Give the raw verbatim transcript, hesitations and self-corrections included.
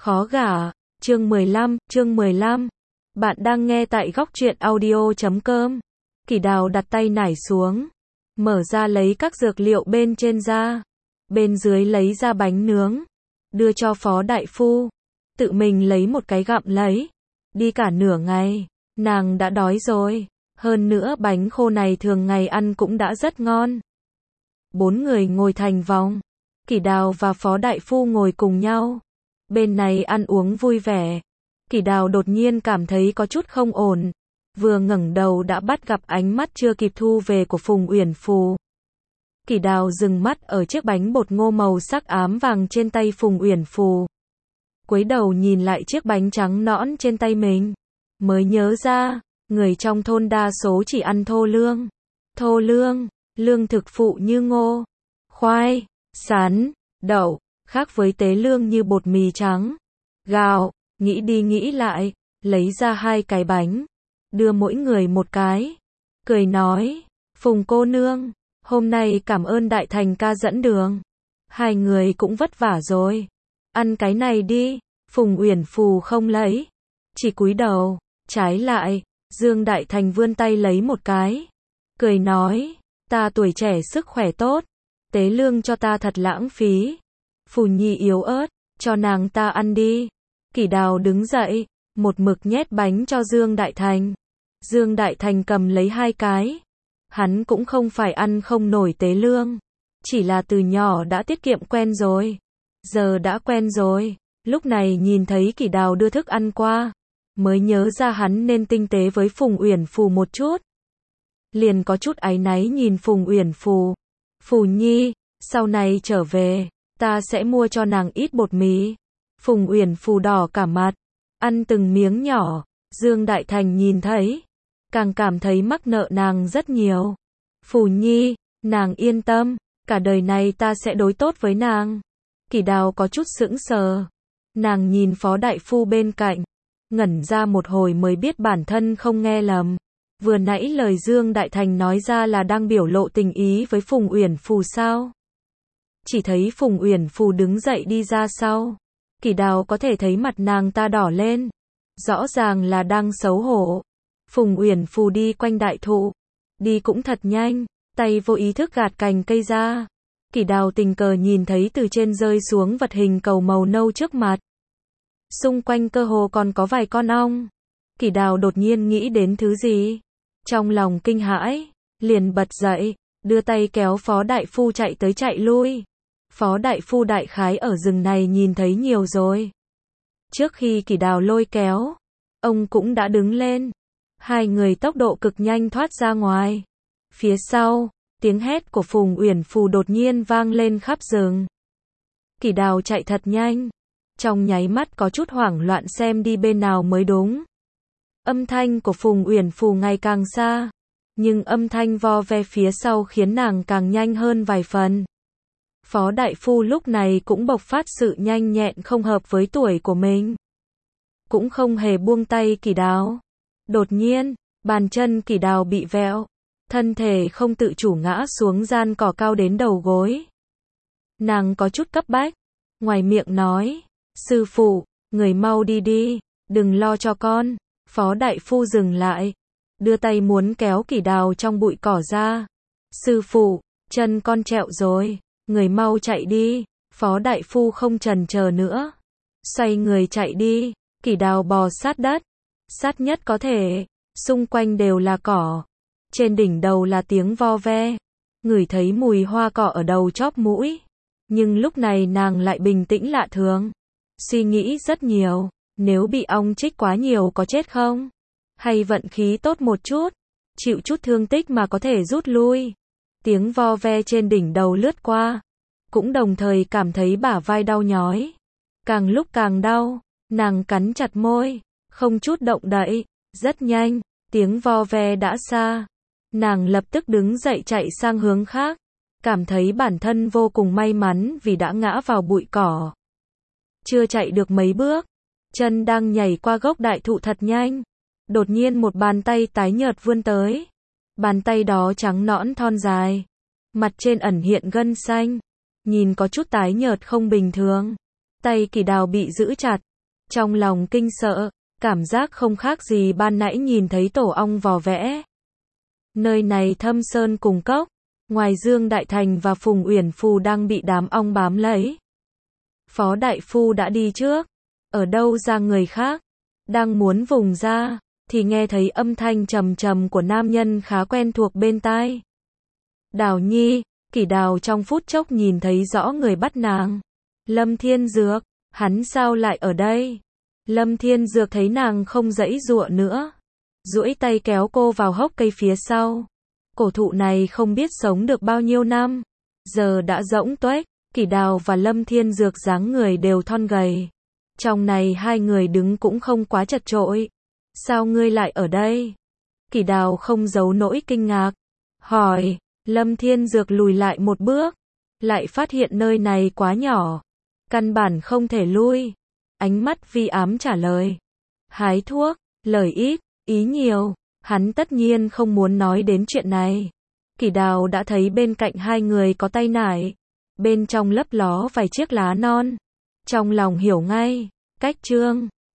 Khó gả, chương mười lăm, chương mười lăm. Bạn đang nghe tại góc truyện audio chấm com. Kỷ Đào đặt tay nải xuống, mở ra lấy các dược liệu bên trên ra, bên dưới lấy ra bánh nướng, đưa cho Phó đại phu, tự mình lấy một cái gặm lấy. Đi cả nửa ngày, nàng đã đói rồi, hơn nữa bánh khô này thường ngày ăn cũng đã rất ngon. Bốn người ngồi thành vòng, Kỷ Đào và Phó đại phu ngồi cùng nhau. Bên này ăn uống vui vẻ. Kỷ Đào đột nhiên cảm thấy có chút không ổn. Vừa ngẩng đầu đã bắt gặp ánh mắt chưa kịp thu về của Phùng Uyển Phù. Kỷ Đào dừng mắt ở chiếc bánh bột ngô màu sắc ám vàng trên tay Phùng Uyển Phù. Cúi đầu nhìn lại chiếc bánh trắng nõn trên tay mình. Mới nhớ ra, người trong thôn đa số chỉ ăn thô lương. Thô lương, lương thực phụ như ngô, khoai, sắn, đậu. Khác với tế lương như bột mì trắng, gạo. Nghĩ đi nghĩ lại, lấy ra hai cái bánh, đưa mỗi người một cái, cười nói, Phùng cô nương, hôm nay cảm ơn Đại Thành ca dẫn đường, hai người cũng vất vả rồi, ăn cái này đi. Phùng Uyển Phù không lấy, chỉ cúi đầu. Trái lại, Dương Đại Thành vươn tay lấy một cái, cười nói, ta tuổi trẻ sức khỏe tốt, tế lương cho ta thật lãng phí. Phù Nhi yếu ớt, cho nàng ta ăn đi. Kỷ Đào đứng dậy, một mực nhét bánh cho Dương Đại Thành. Dương Đại Thành cầm lấy hai cái. Hắn cũng không phải ăn không nổi tế lương, chỉ là từ nhỏ đã tiết kiệm quen rồi. Giờ đã quen rồi, lúc này nhìn thấy Kỷ Đào đưa thức ăn qua, mới nhớ ra hắn nên tinh tế với Phùng Uyển Phù một chút. Liền có chút áy náy nhìn Phùng Uyển Phù. Phù Nhi, sau này trở về, ta sẽ mua cho nàng ít bột mì. Phùng Uyển Phù đỏ cả mặt, ăn từng miếng nhỏ. Dương Đại Thành nhìn thấy, càng cảm thấy mắc nợ nàng rất nhiều. Phù Nhi, nàng yên tâm, cả đời này ta sẽ đối tốt với nàng. Kỷ Đào có chút sững sờ. Nàng nhìn Phó đại phu bên cạnh, ngẩn ra một hồi mới biết bản thân không nghe lầm. Vừa nãy lời Dương Đại Thành nói ra là đang biểu lộ tình ý với Phùng Uyển Phù sao? Chỉ thấy Phùng Uyển Phù đứng dậy đi ra sau. Kỷ Đào có thể thấy mặt nàng ta đỏ lên, rõ ràng là đang xấu hổ. Phùng Uyển Phù đi quanh đại thụ, đi cũng thật nhanh, tay vô ý thức gạt cành cây ra. Kỷ Đào tình cờ nhìn thấy từ trên rơi xuống vật hình cầu màu nâu trước mặt. Xung quanh cơ hồ còn có vài con ong. Kỷ Đào đột nhiên nghĩ đến thứ gì, trong lòng kinh hãi, liền bật dậy, đưa tay kéo Phó đại phu chạy tới chạy lui. Phó đại phu đại khái ở rừng này nhìn thấy nhiều rồi. Trước khi Kỷ Đào lôi kéo, ông cũng đã đứng lên. Hai người tốc độ cực nhanh thoát ra ngoài. Phía sau, tiếng hét của Phùng Uyển Phù đột nhiên vang lên khắp rừng. Kỷ Đào chạy thật nhanh, trong nháy mắt có chút hoảng loạn xem đi bên nào mới đúng. Âm thanh của Phùng Uyển Phù ngày càng xa, nhưng âm thanh vo ve phía sau khiến nàng càng nhanh hơn vài phần. Phó đại phu lúc này cũng bộc phát sự nhanh nhẹn không hợp với tuổi của mình. Cũng không hề buông tay Kỷ Đào. Đột nhiên, bàn chân Kỷ Đào bị vẹo, thân thể không tự chủ ngã xuống gian cỏ cao đến đầu gối. Nàng có chút cấp bách, ngoài miệng nói, sư phụ, người mau đi đi, đừng lo cho con. Phó đại phu dừng lại, đưa tay muốn kéo Kỷ Đào trong bụi cỏ ra. Sư phụ, chân con trẹo rồi, người mau chạy đi. Phó đại phu không chần chờ nữa, xoay người chạy đi. Kỷ Đào bò sát đất, sát nhất có thể, xung quanh đều là cỏ, trên đỉnh đầu là tiếng vo ve, ngửi thấy mùi hoa cỏ ở đầu chóp mũi. Nhưng lúc này nàng lại bình tĩnh lạ thường, suy nghĩ rất nhiều, nếu bị ong chích quá nhiều có chết không? Hay vận khí tốt một chút, chịu chút thương tích mà có thể rút lui. Tiếng vo ve trên đỉnh đầu lướt qua, cũng đồng thời cảm thấy bả vai đau nhói. Càng lúc càng đau, nàng cắn chặt môi, không chút động đậy. Rất nhanh, tiếng vo ve đã xa. Nàng lập tức đứng dậy chạy sang hướng khác, cảm thấy bản thân vô cùng may mắn vì đã ngã vào bụi cỏ. Chưa chạy được mấy bước, chân đang nhảy qua gốc đại thụ thật nhanh. Đột nhiên một bàn tay tái nhợt vươn tới. Bàn tay đó trắng nõn thon dài, mặt trên ẩn hiện gân xanh, nhìn có chút tái nhợt không bình thường. Tay Kỷ Đào bị giữ chặt, Trong lòng kinh sợ, cảm giác không khác gì ban nãy nhìn thấy tổ ong vò vẽ. Nơi này thâm sơn cùng cốc, ngoài Dương Đại Thành và Phùng Uyển Phù đang bị đám ong bám lấy. Phó đại phu đã đi trước, ở đâu ra người khác, đang muốn vùng ra, thì nghe thấy âm thanh trầm trầm của nam nhân khá quen thuộc bên tai. Đào Nhi, Kỷ Đào trong phút chốc nhìn thấy rõ người bắt nàng. Lâm Thiên Dược, hắn sao lại ở đây? Lâm Thiên Dược thấy nàng không giãy giụa nữa, duỗi tay kéo cô vào hốc cây phía sau. Cổ thụ này không biết sống được bao nhiêu năm, giờ đã rỗng tuếch. Kỷ Đào và Lâm Thiên Dược dáng người đều thon gầy. Trong này hai người đứng cũng không quá chật chội. Sao ngươi lại ở đây? Kỷ Đào không giấu nỗi kinh ngạc, hỏi. Lâm Thiên Dược lùi lại một bước, lại phát hiện nơi này quá nhỏ, căn bản không thể lui. Ánh mắt vi ám trả lời. Hái thuốc, lời ít, ý nhiều, hắn tất nhiên không muốn nói đến chuyện này. Kỷ Đào đã thấy bên cạnh hai người có tay nải, bên trong lấp ló vài chiếc lá non. Trong lòng hiểu ngay, cách trương,